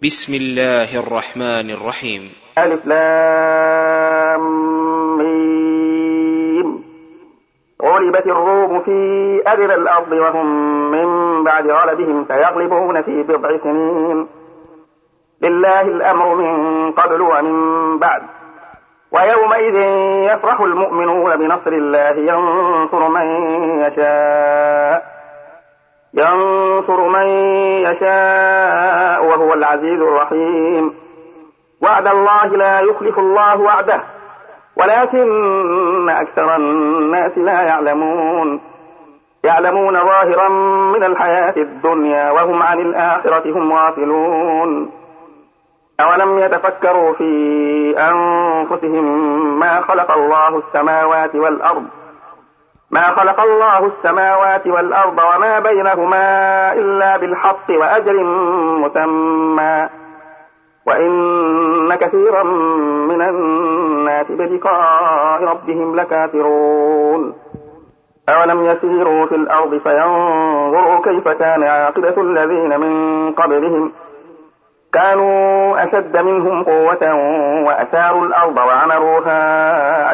بسم الله الرحمن الرحيم. ألف لام ميم. غلبت الروم في أدنى الأرض وهم من بعد غلبهم سيغلبون في بضع سنين. لله الأمر من قبل ومن بعد. ويومئذ يفرح المؤمنون بنصر الله ينصر من يشاء وهو العزيز الرحيم. وعد الله لا يخلف الله وعده ولكن أكثر الناس لا يعلمون ظاهرا من الحياة الدنيا وهم عن الآخرة هم غافلون. أولم يتفكروا في أنفسهم ما خلق الله السماوات والأرض وما بينهما إلا بالحق وأجل مسمى وإن كثيرا من الناس بلقاء ربهم لكافرون. أولم يسيروا في الأرض فينظروا كيف كان عاقبة الذين من قبلهم كانوا أشد منهم قوة وأثاروا الأرض وعمروها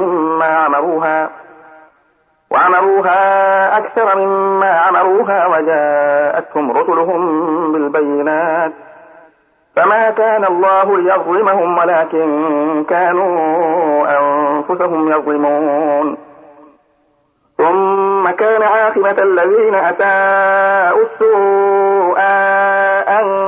أكثر مما عمروها وجاءتهم رسلهم بالبينات فما كان الله ليظلمهم ولكن كانوا أنفسهم يظلمون. ثم كان عاقبة الذين أساءوا السوء أن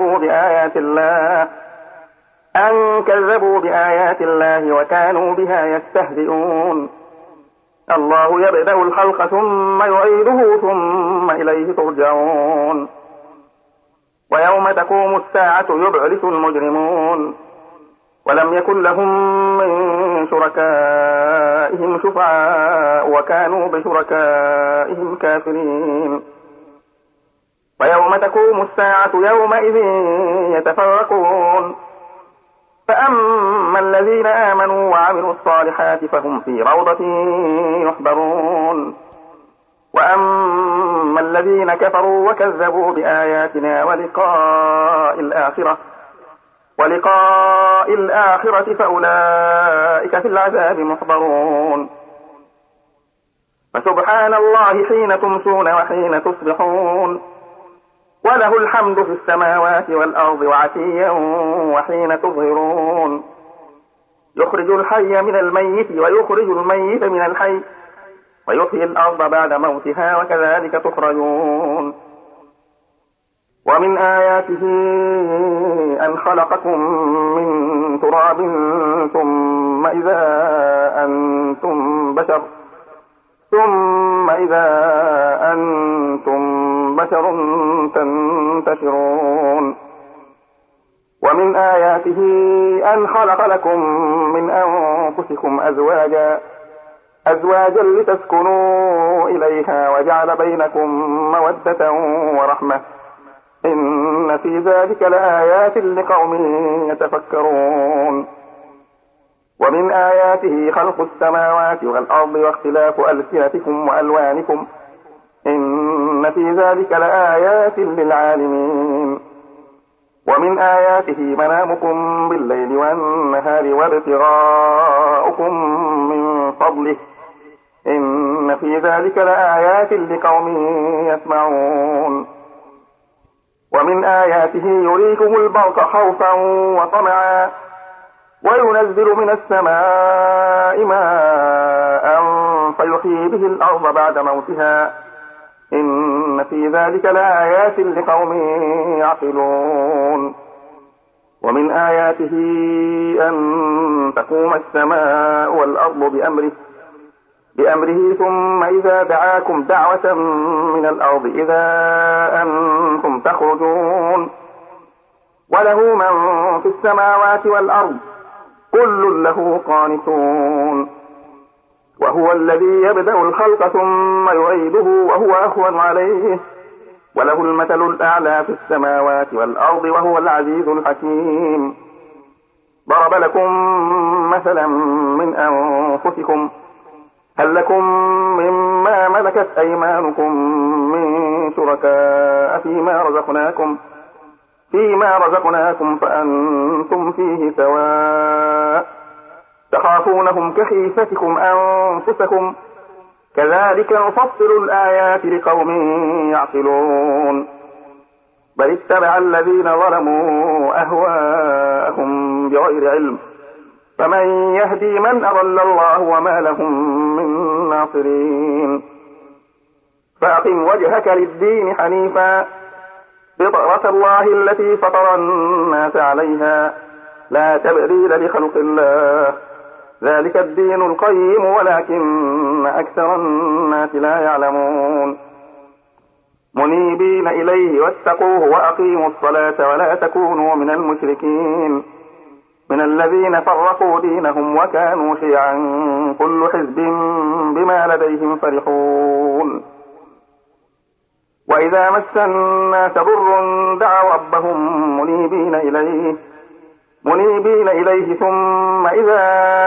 كذبوا بآيات الله وكانوا بها يستهزئون. الله يبدأ الخلق ثم يعيده ثم إليه ترجعون. ويوم تقوم الساعة يبعث المجرمون ولم يكن لهم من شركائهم شفعاء وكانوا بشركائهم كافرين. ويوم تقوم الساعة يومئذ يتفرقون فأما الذين آمنوا وعملوا الصالحات فهم في روضة يحبرون وأما الذين كفروا وكذبوا بآياتنا ولقاء الآخرة فأولئك في العذاب محضرون. فسبحان الله حين تمسون وحين تصبحون وله الحمد في السماوات والأرض وعشيا وحين تظهرون. يخرج الحي من الميت ويخرج الميت من الحي ويحيي الأرض بعد موتها وكذلك تخرجون. ومن آياته أن خلقكم من تراب ثم إذا أنتم بشر تنتشرون. ومن آياته أن خلق لكم من أنفسكم أزواجا لتسكنوا إليها وجعل بينكم مودة ورحمة إن في ذلك لآيات لقوم يتفكرون. ومن آياته خلق السماوات والأرض واختلاف ألسنتكم وألوانكم إن في ذلك لآيات للعالمين. ومن آياته منامكم بالليل والنهار وابتغاؤكم من فضله إن في ذلك لآيات لقوم يسمعون. ومن آياته يريكم البرق خوفا وطمعا وينزل من السماء ماء فيحيي به الأرض بعد موتها إن في ذلك لآيات لقوم يعقلون. ومن آياته أن تقوم السماء والأرض بأمره ثم إذا دعاكم دعوة من الأرض إذا أنتم تخرجون. وله من في السماوات والأرض كل له قانتون. وهو الذي يبدأ الخلق ثم يعيده وهو أهون عليه وله المثل الأعلى في السماوات والأرض وهو العزيز الحكيم. ضرب لكم مثلا من أنفسكم هل لكم مما ملكت أيمانكم من شركاء فيما رزقناكم فأنتم فيه سواء تخافونهم كخيفتكم أنفسكم كذلك نفصل الآيات لقوم يعقلون بل اتبع الذين ظلموا أهواءهم بغير علم فمن يهدي من أضل الله وما لهم من ناصرين فأقم وجهك للدين حنيفا فطرة الله التي فطر الناس عليها لا تبديل لخلق الله ذلك الدين القيم ولكن أكثر الناس لا يعلمون منيبين إليه واتقوه وأقيموا الصلاة ولا تكونوا من المشركين من الذين فرقوا دينهم وكانوا شيعا كل حزب بما لديهم فرحون وإذا مس الناس ضر دعوا ربهم منيبين إليه ثم إذا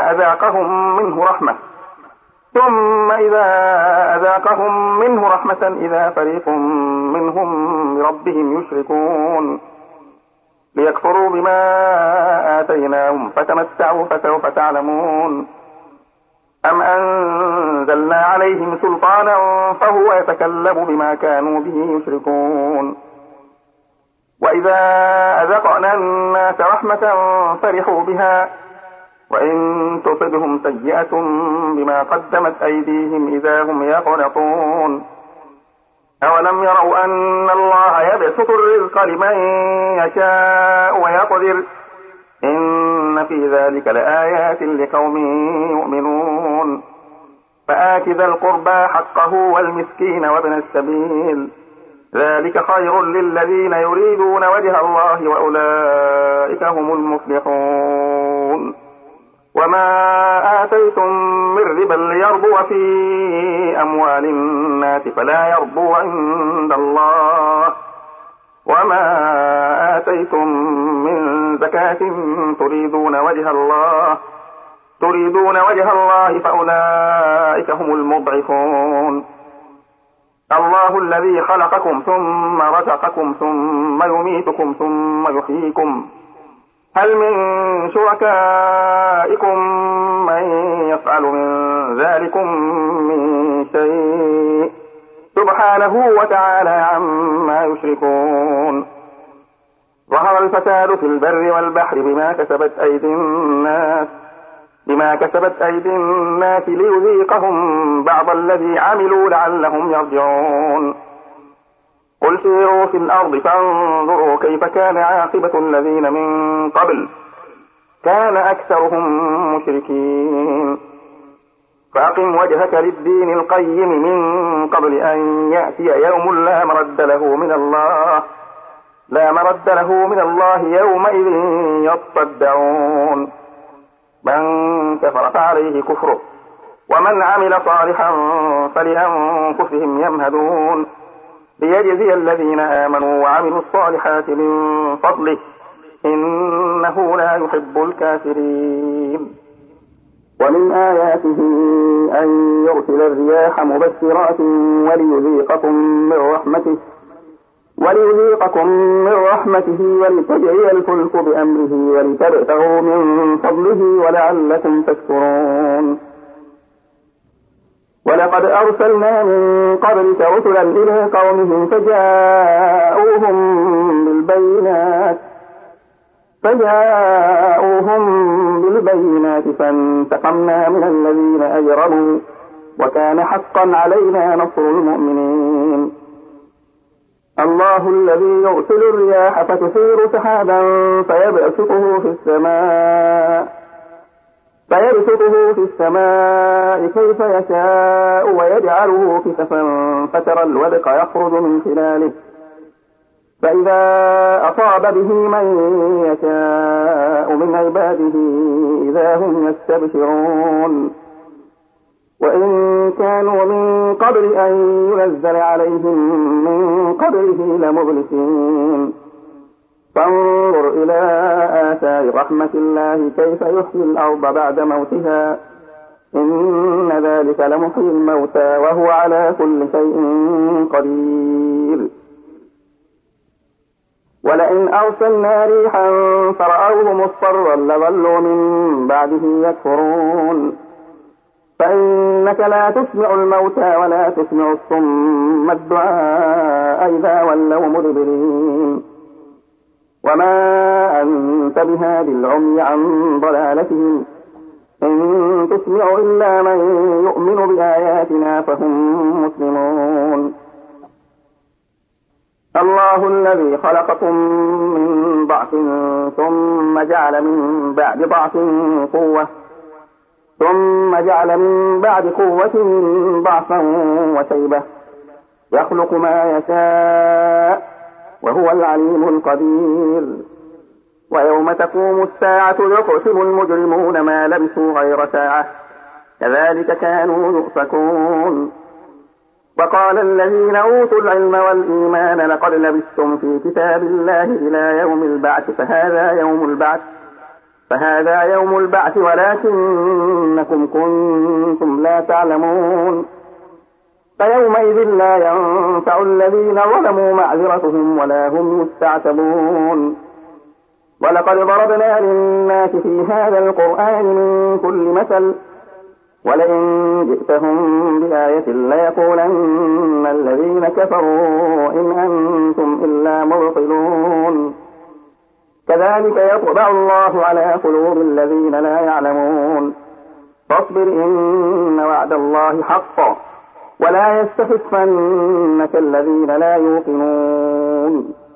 أذاقهم منه رحمة إذا فريق منهم بربهم يشركون ليكفروا بما آتيناهم فتمتعوا فسوف تعلمون أم أنزلنا عليهم سلطانا فهو يتكلم بما كانوا به يشركون وإذا أذقنا الناس رحمة فرحوا بها وإن تصبهم سيئة بما قدمت أيديهم إذا هم يقنطون أولم يروا أن الله يبسط الرزق لمن يشاء ويقدر إن في ذلك لآيات لقوم يؤمنون فآت ذا القربى حقه والمسكين وابن السبيل ذلك خير للذين يريدون وجه الله وأولئك هم المفلحون وما آتيتم من ربا ليربو في أموال الناس فلا يربو عند الله وما آتيتم من زكاة تريدون وجه الله فأولئك هم المضعفون الله الذي خلقكم ثم رزقكم ثم يميتكم ثم يحييكم هل من شركائكم من يفعل من ذلكم من شيء سبحانه وتعالى عما يشركون ظهر الفساد في البر والبحر بما كسبت أيدي الناس ليذيقهم بعض الذي عملوا لعلهم يرجعون قل سيروا في الأرض فانظروا كيف كان عاقبة الذين من قبل كان أكثرهم مشركين فأقم وجهك للدين القيم من قبل أن يأتي يوم لا مرد له من الله يومئذ يصدعون من كفر فعليه كفره ومن عمل صالحا فلأنفسهم يمهدون ليجزي الذين آمنوا وعملوا الصالحات من فضله إنه لا يحب الكافرين ومن آياته أن يرسل الرياح مبشرات وليذيقكم من رحمته ولتجري الفلك بأمره ولتبتغوا من فضله ولعلكم تشكرون ولقد أرسلنا من قبلك رسلا إلى قومهم فجاءوهم بالبينات فانتقمنا من الذين أجرموا وكان حقا علينا نصر المؤمنين الله الذي يرسل الرياح فتثير سحابا فيبسطه في السماء كيف يشاء ويجعله كسفا فترى الودق يخرج من خلاله فإذا أصاب به من يشاء من عباده إذا هم يستبشرون وإن كانوا من قبل أن ينزل عليهم من قبله لمبلسين فانظر إلى آثار رحمة الله كيف يحيي الأرض بعد موتها إن ذلك لمحيي الموتى وهو على كل شيء قدير ولئن أرسلنا ريحا فرأوه مصفرا لظلوا من بعده يكفرون فإنك لا تسمع الموتى ولا تسمع الصم الدعاء إذا ولوا مدبرين وما أنت بهادي العمي عن ضلالتهم إن تسمع إلا من يؤمن بآياتنا فهم مسلمون الله الذي خلقكم من ضعف ثم جعل من بعد ضعف قوة ثم جعل من بعد قوة ضعفا وشيبة يخلق ما يشاء وهو العليم القدير ويوم تقوم الساعة يقسم المجرمون ما لبثوا غير ساعة كذلك كانوا يؤفكون وقال الذين أوتوا العلم والإيمان لقد لبثتم في كتاب الله إلى يوم البعث فهذا يوم البعث ولكنكم كنتم لا تعلمون فيومئذ لا ينفع الذين ظلموا معذرتهم ولا هم يستعتبون ولقد ضربنا للناس في هذا القرآن من كل مثل ولئن جئتهم بآية ليقولن الذين كفروا إن أنتم إلا مبطلون كذلك يطبع الله على قلوب الذين لا يعلمون فاصبر إن وعد الله حق ولا يستخفنك الذين لا يوقنون